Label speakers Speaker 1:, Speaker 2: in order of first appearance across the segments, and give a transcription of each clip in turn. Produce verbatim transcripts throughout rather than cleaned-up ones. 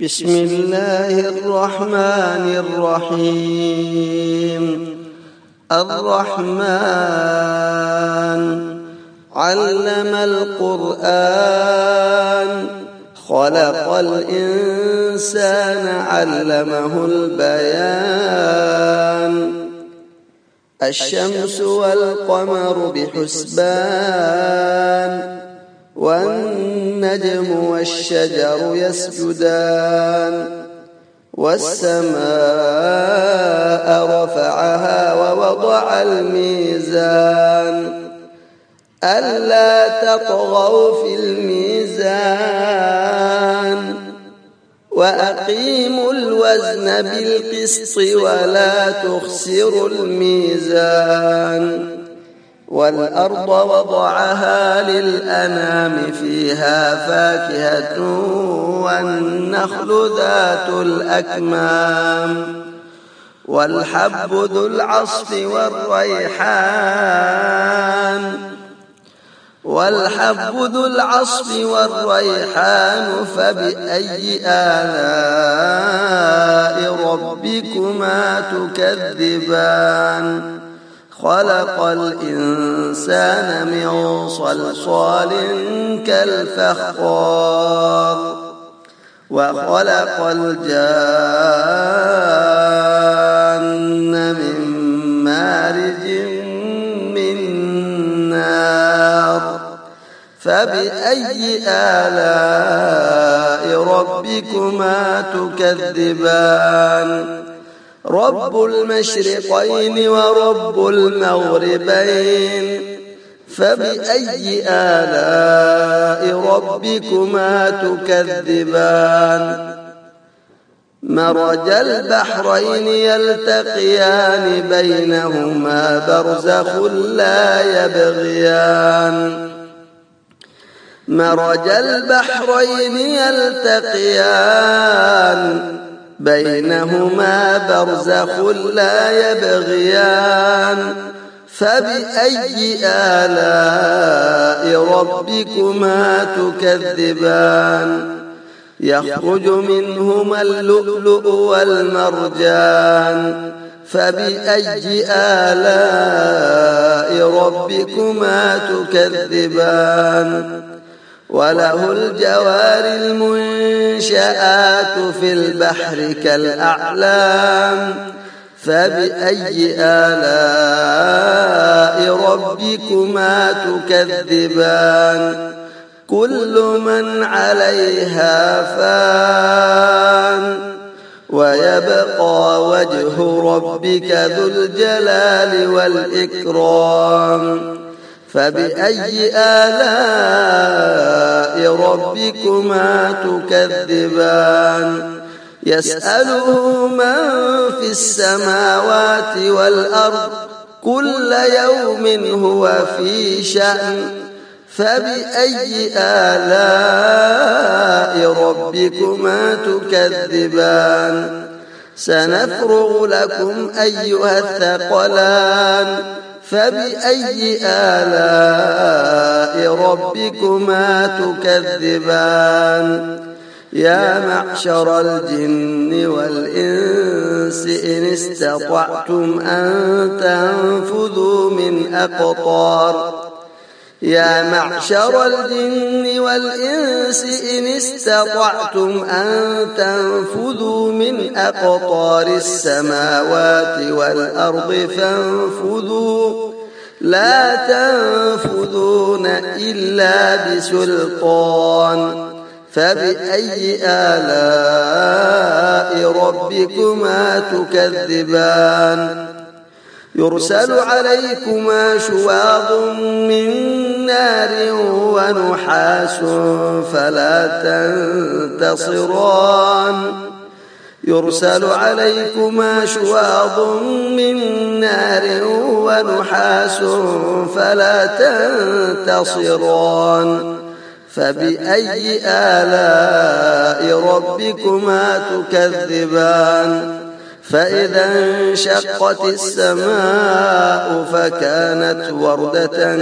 Speaker 1: بسم الله الرحمن الرحيم. الرحمن علم القرآن خلق الإنسان علمه البيان. الشمس والقمر بحسبان والنجم والشجر يسجدان. والسماء رفعها ووضع الميزان ألا تطغوا في الميزان وأقيموا الوزن بالقسط ولا تخسروا الميزان. والأرض وضعها للأنام فيها فاكهة والنخل ذات الأكمام والحب ذو العصف والريحان والحب ذو العصف والريحان فبأي آلاء ربكما تكذبان. خلق الإنسان من صلصال كالفخار وخلق الجان من مارج من نار فبأي آلاء ربكما تكذبان. رب المشرقين ورب المغربين فبأي آلاء ربكما تكذبان. مرج البحرين يلتقيان بينهما برزخ لا يبغيان. مرج البحرين يلتقيان بينهما برزخ لا يبغيان فبأي آلاء ربكما تكذبان. يخرج منهما اللؤلؤ والمرجان فبأي آلاء ربكما تكذبان. وله الجوار المنشآت في البحر كالأعلام فبأي آلاء ربكما تكذبان. كل من عليها فان ويبقى وجه ربك ذو الجلال والإكرام فبأي آلاء ربكما تكذبان. يسأله من في السماوات والأرض كل يوم هو في شأن فبأي آلاء ربكما تكذبان. سنفرغ لكم أيها الثقلان فبأي آلاء ربكما تكذبان. يا معشر الجن والإنس إن استطعتم أن تنفذوا من أقطار يا معشر الجن والإنس إن استطعتم أن تنفذوا من أقطار السماوات والأرض فانفذوا لا تنفذون إلا بسلطان فبأي آلاء ربكما تكذبان. يرسل عليكما شواظ من نار ونحاس فلا تنتصران يرسل عليكما شواظ من نار ونحاس فلا تنتصران فبأي آلاء ربكما تكذبان. فإذا انشقت السماء فكانت وردة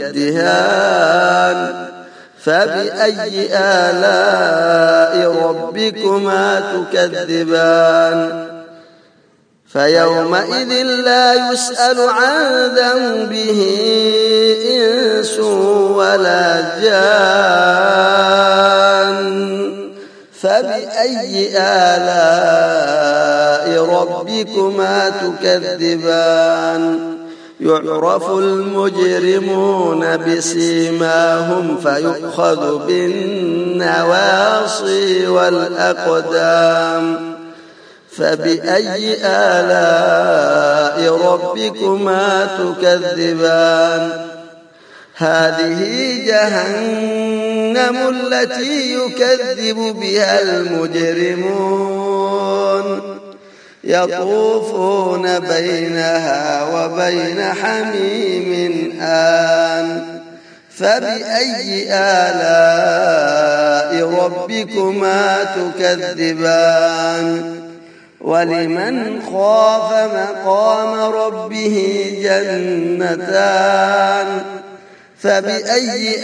Speaker 1: كالدهان فبأي آلاء ربكما ربكما تكذبان فيومئذ لا يسأل عن ذنبه إنس ولا جان فبأي آلاء ربكما تكذبان يعرف المجرمون بسيماهم فيؤخذ بالنواصي والأقدام فبأي آلاء ربكما تكذبان هذه جهنم التي يكذب بها المجرمون يطوفون بينها وبين حميم آن فبأي آلاء ربكما تكذبان ولمن خاف مقام ربه جنتان فبأي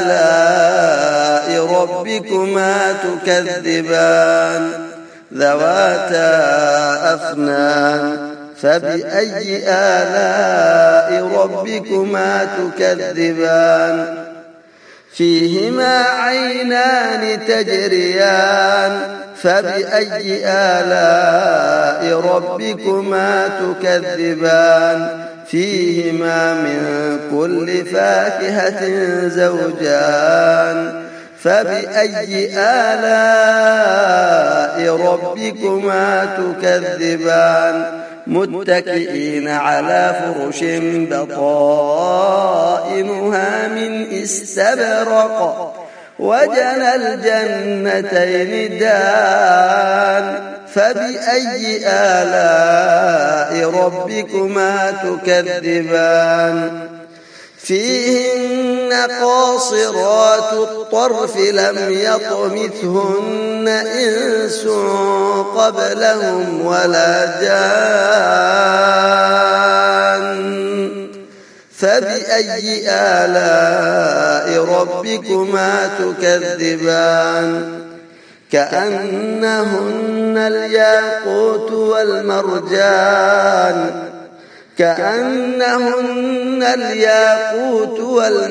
Speaker 1: آلاء ربكما تكذبان ذواتا أفنان فبأي آلاء ربكما تكذبان فيهما عينان تجريان فبأي آلاء ربكما تكذبان فيهما من كل فاكهة زوجان فبأي آلاء ربكما تكذبان متكئين على فرش بطائنها من استبرق وجنى الجنتين دان فبأي آلاء ربكما تكذبان فيهن قاصرات الطرف لم يطمثهن إنس قبلهم ولا جان فبأي آلاء ربكما تكذبان كأنهن الياقوت والمرجان كأنهن الياقوت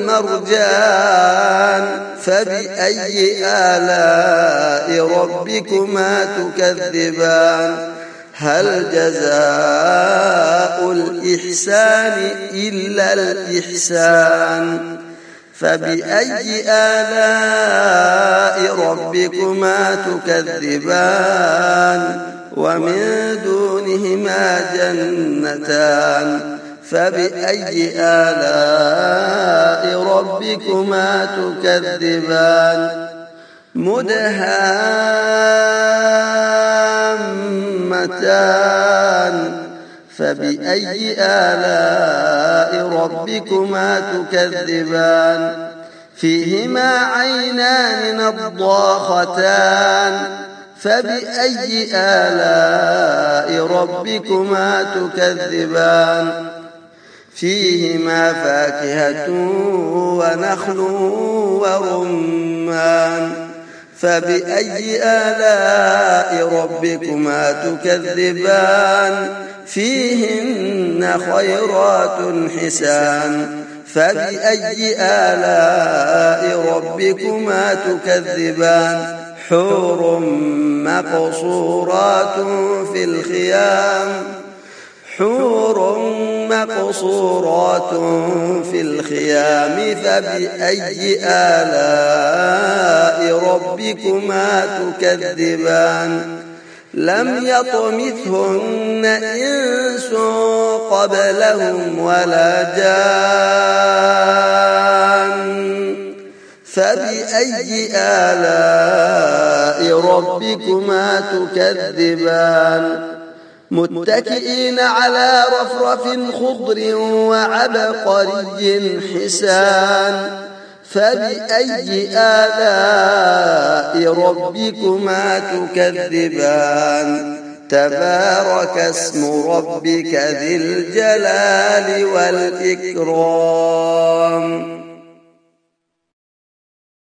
Speaker 1: والمرجان فبأي آلاء ربكما تكذبان هل جزاء الإحسان إلا الإحسان فبأي آلاء ربكما تكذبان ومن دونهما جنتان فبأي آلاء ربكما تكذبان مدهامتان فبأي آلاء ربكما تكذبان فيهما عينان نضاختان فبأي آلاء ربكما تكذبان فيهما فاكهة ونخل ورمان فبأي آلاء ربكما تكذبان فيهن خيرات حسان فبأي آلاء ربكما تكذبان حور مقصورات في الخيام حور مقصورات في الخيام فبأي آلاء ربكما تكذبان لم يطمثهن إنس قبلهم ولا جان فبأي آلاء ربكما تكذبان متكئين على رفرف خضر وعبقري حسان فبأي آلاء ربكما تكذبان تبارك اسم ربك ذي الجلال والإكرام